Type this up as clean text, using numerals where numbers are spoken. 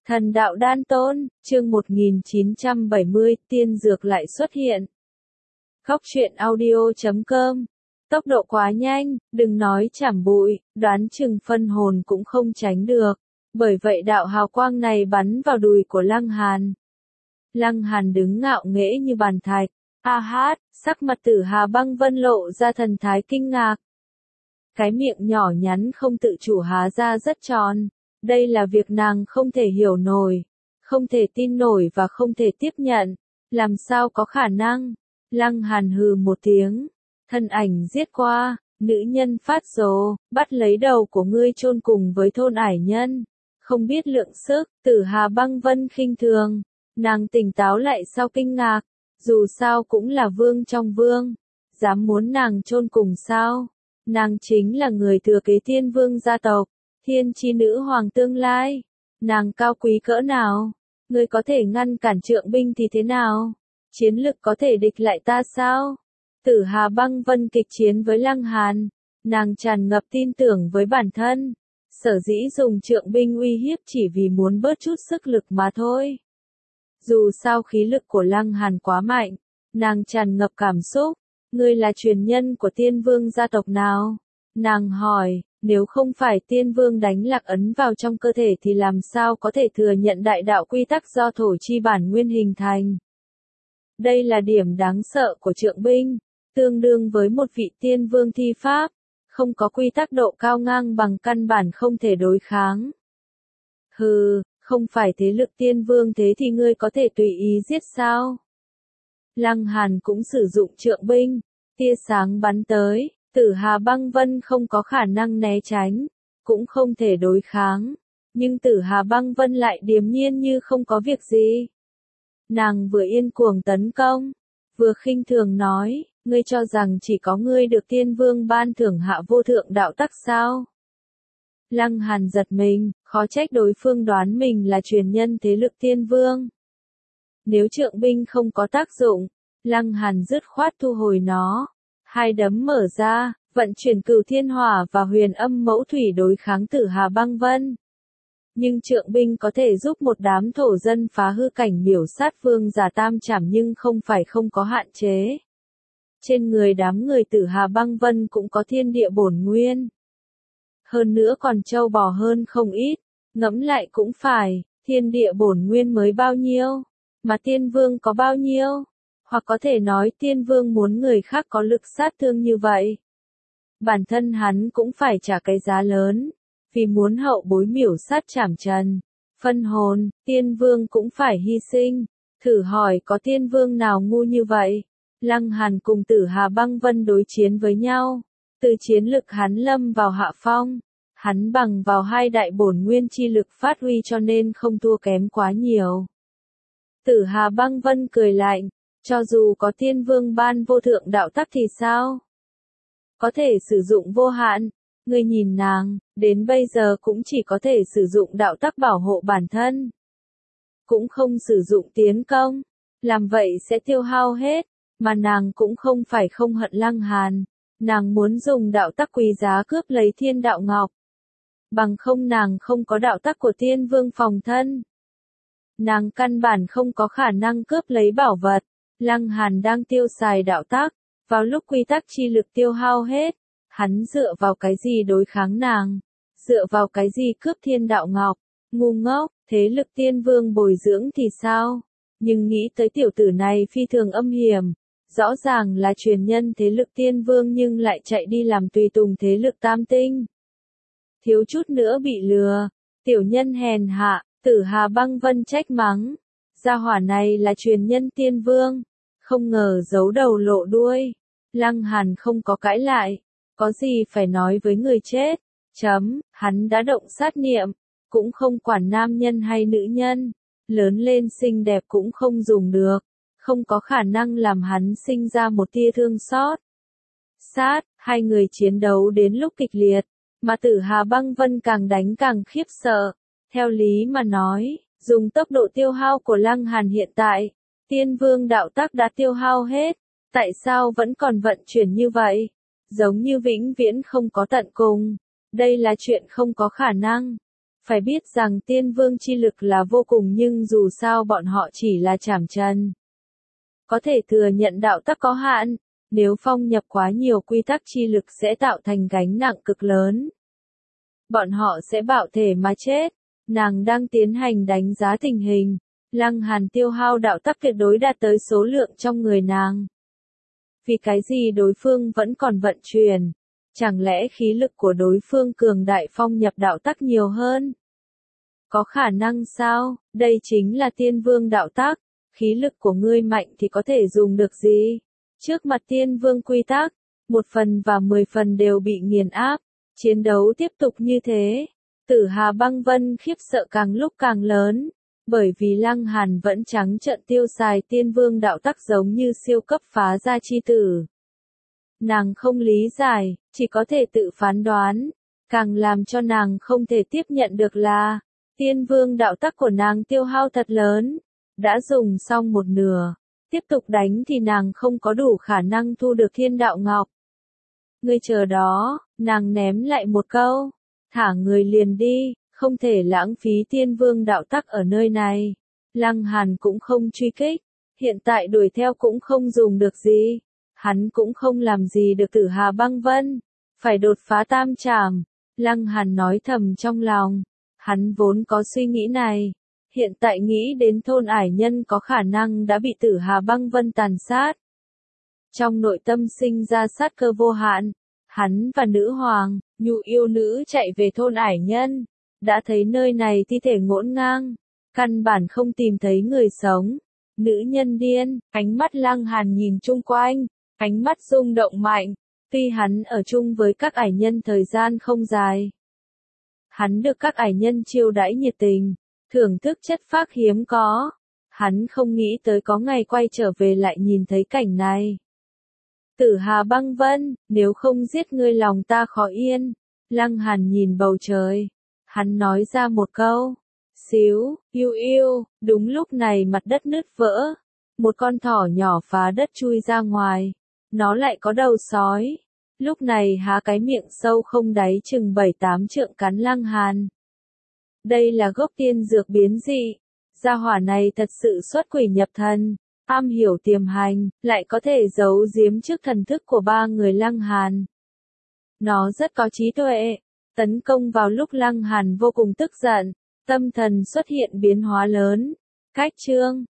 Thần đạo đan tôn, chương 1970, tiên dược lại xuất hiện. Góc truyện audio.com. Tốc độ quá nhanh, đừng nói chảm bụi, đoán chừng phân hồn cũng không tránh được. Bởi vậy đạo hào quang này bắn vào đùi của Lăng Hàn. Lăng Hàn đứng ngạo nghễ như bàn thạch. A hát, sắc mặt Tử Hà Băng Vân lộ ra thần thái kinh ngạc. Cái miệng nhỏ nhắn không tự chủ há ra rất tròn. Đây là việc nàng không thể hiểu nổi, không thể tin nổi và không thể tiếp nhận. Làm sao có khả năng? Lăng Hàn hừ một tiếng. Thân ảnh giết qua, nữ nhân phát rồ, bắt lấy đầu của ngươi chôn cùng với thôn ải nhân. Không biết lượng sức, Tử Hà Băng Vân khinh thường. Nàng tỉnh táo lại sau kinh ngạc. Dù sao cũng là vương trong vương. Dám muốn nàng chôn cùng sao? Nàng chính là người thừa kế Thiên Vương gia tộc. Thiên chi nữ hoàng tương lai, nàng cao quý cỡ nào, ngươi có thể ngăn cản Trượng binh thì thế nào, chiến lực có thể địch lại ta sao? Tử Hà Băng Vân kịch chiến với Lăng Hàn, nàng tràn ngập tin tưởng với bản thân, sở dĩ dùng Trượng binh uy hiếp chỉ vì muốn bớt chút sức lực mà thôi. Dù sao khí lực của Lăng Hàn quá mạnh, nàng tràn ngập cảm xúc, ngươi là truyền nhân của Tiên Vương gia tộc nào? Nàng hỏi. Nếu không phải Tiên Vương đánh lạc ấn vào trong cơ thể thì làm sao có thể thừa nhận đại đạo quy tắc do thổ chi bản nguyên hình thành. Đây là điểm đáng sợ của Trượng binh, tương đương với một vị Tiên Vương thi pháp, không có quy tắc độ cao ngang bằng căn bản không thể đối kháng. Hừ, không phải thế lực Tiên Vương thế thì ngươi có thể tùy ý giết sao? Lăng Hàn cũng sử dụng Trượng binh, tia sáng bắn tới. Tử Hà Băng Vân không có khả năng né tránh, cũng không thể đối kháng, nhưng Tử Hà Băng Vân lại điềm nhiên như không có việc gì. Nàng vừa yên cuồng tấn công, vừa khinh thường nói, ngươi cho rằng chỉ có ngươi được Tiên Vương ban thưởng hạ vô thượng đạo tắc sao? Lăng Hàn giật mình, khó trách đối phương đoán mình là truyền nhân thế lực Tiên Vương. Nếu Trượng binh không có tác dụng, Lăng Hàn dứt khoát thu hồi nó. Hai đấm mở ra, vận chuyển Cửu Thiên Hỏa và Huyền Âm Mẫu Thủy đối kháng Tử Hà Băng Vân. Nhưng Trượng binh có thể giúp một đám thổ dân phá hư cảnh miểu sát vương giả tam trảm nhưng không phải không có hạn chế. Trên người đám người Tử Hà Băng Vân cũng có thiên địa bổn nguyên. Hơn nữa còn trâu bò hơn không ít, ngẫm lại cũng phải, thiên địa bổn nguyên mới bao nhiêu, mà Tiên Vương có bao nhiêu? Hoặc có thể nói Tiên Vương muốn người khác có lực sát thương như vậy. Bản thân hắn cũng phải trả cái giá lớn, vì muốn hậu bối miểu sát trảm trần. Phân hồn, Tiên Vương cũng phải hy sinh. Thử hỏi có Tiên Vương nào ngu như vậy? Lăng Hàn cùng Tử Hà Băng Vân đối chiến với nhau. Từ chiến lực hắn lâm vào hạ phong. Hắn bằng vào hai đại bổn nguyên chi lực phát huy cho nên không thua kém quá nhiều. Tử Hà Băng Vân cười lạnh. Cho dù có Tiên Vương ban vô thượng đạo tắc thì sao? Có thể sử dụng vô hạn. Ngươi nhìn nàng, đến bây giờ cũng chỉ có thể sử dụng đạo tắc bảo hộ bản thân. Cũng không sử dụng tiến công. Làm vậy sẽ tiêu hao hết. Mà nàng cũng không phải không hận Lăng Hàn. Nàng muốn dùng đạo tắc quý giá cướp lấy thiên đạo ngọc. Bằng không nàng không có đạo tắc của Tiên Vương phòng thân. Nàng căn bản không có khả năng cướp lấy bảo vật. Lăng Hàn đang tiêu xài đạo tắc, vào lúc quy tắc chi lực tiêu hao hết, hắn dựa vào cái gì đối kháng nàng, dựa vào cái gì cướp thiên đạo ngọc, ngu ngốc, thế lực Tiên Vương bồi dưỡng thì sao, nhưng nghĩ tới tiểu tử này phi thường âm hiểm, rõ ràng là truyền nhân thế lực Tiên Vương nhưng lại chạy đi làm tùy tùng thế lực Tam Tinh. Thiếu chút nữa bị lừa, tiểu nhân hèn hạ, Tử Hà Băng Vân trách mắng. Gia hỏa này là truyền nhân Tiên Vương, không ngờ giấu đầu lộ đuôi. Lăng Hàn không có cãi lại, có gì phải nói với người chết. Hắn đã động sát niệm, cũng không quản nam nhân hay nữ nhân, lớn lên xinh đẹp cũng không dùng được, không có khả năng làm hắn sinh ra một tia thương xót. Hai người chiến đấu đến lúc kịch liệt, mà Tử Hà Băng Vân càng đánh càng khiếp sợ. Theo lý mà nói, dùng tốc độ tiêu hao của Lăng Hàn hiện tại, Tiên Vương đạo tắc đã tiêu hao hết, tại sao vẫn còn vận chuyển như vậy? Giống như vĩnh viễn không có tận cùng, đây là chuyện không có khả năng. Phải biết rằng tiên vương chi lực là vô cùng nhưng dù sao bọn họ chỉ là trảm trần. Có thể thừa nhận đạo tắc có hạn, nếu phong nhập quá nhiều quy tắc chi lực sẽ tạo thành gánh nặng cực lớn. Bọn họ sẽ bạo thể mà chết. Nàng đang tiến hành đánh giá tình hình. Lăng Hàn tiêu hao đạo tắc tuyệt đối đạt tới số lượng trong người nàng. Vì cái gì đối phương vẫn còn vận chuyển? Chẳng lẽ khí lực của đối phương cường đại phong nhập đạo tắc nhiều hơn? Có khả năng sao? Đây chính là tiên vương đạo tắc. Khí lực của ngươi mạnh thì có thể dùng được gì? Trước mặt tiên vương quy tắc, 1 phần và 10 phần đều bị nghiền áp. Chiến đấu tiếp tục như thế. Tử Hà Băng Vân khiếp sợ càng lúc càng lớn. Bởi vì Lăng Hàn vẫn trắng trợn tiêu xài tiên vương đạo tắc giống như siêu cấp phá gia chi tử. Nàng không lý giải, chỉ có thể tự phán đoán. Càng làm cho nàng không thể tiếp nhận được là, tiên vương đạo tắc của nàng tiêu hao thật lớn. Đã dùng xong 1/2. Tiếp tục đánh thì nàng không có đủ khả năng thu được thiên đạo ngọc. Ngươi chờ đó, nàng ném lại một câu. Thả người liền đi, không thể lãng phí tiên vương đạo tắc ở nơi này. Lăng Hàn cũng không truy kích, hiện tại đuổi theo cũng không dùng được gì. Hắn cũng không làm gì được Tử Hà Băng Vân, phải đột phá tam trảm. Lăng Hàn nói thầm trong lòng, hắn vốn có suy nghĩ này. Hiện tại nghĩ đến thôn ải nhân có khả năng đã bị Tử Hà Băng Vân tàn sát. Trong nội tâm sinh ra sát cơ vô hạn, hắn và nữ hoàng, Nhu yêu nữ chạy về thôn ải nhân, đã thấy nơi này thi thể ngổn ngang, căn bản không tìm thấy người sống. Nữ nhân điên, ánh mắt Lăng Hàn nhìn chung quanh, ánh mắt rung động mạnh, tuy hắn ở chung với các ải nhân thời gian không dài. Hắn được các ải nhân chiêu đãi nhiệt tình, thưởng thức chất phác hiếm có. Hắn không nghĩ tới có ngày quay trở về lại nhìn thấy cảnh này. Tử Hà Băng Vân, nếu không giết ngươi lòng ta khó yên. Lăng Hàn nhìn bầu trời. Hắn nói ra một câu. Xíu, yêu yêu, đúng lúc này mặt đất nứt vỡ. Một con thỏ nhỏ phá đất chui ra ngoài. Nó lại có đầu sói. Lúc này há cái miệng sâu không đáy chừng 7-8 trượng cắn Lăng Hàn. Đây là gốc tiên dược biến dị. Gia hỏa này thật sự xuất quỷ nhập thần. Am hiểu tiềm hành, lại có thể giấu giếm trước thần thức của 3 người Lăng Hàn. Nó rất có trí tuệ, tấn công vào lúc Lăng Hàn vô cùng tức giận, tâm thần xuất hiện biến hóa lớn. Cách chương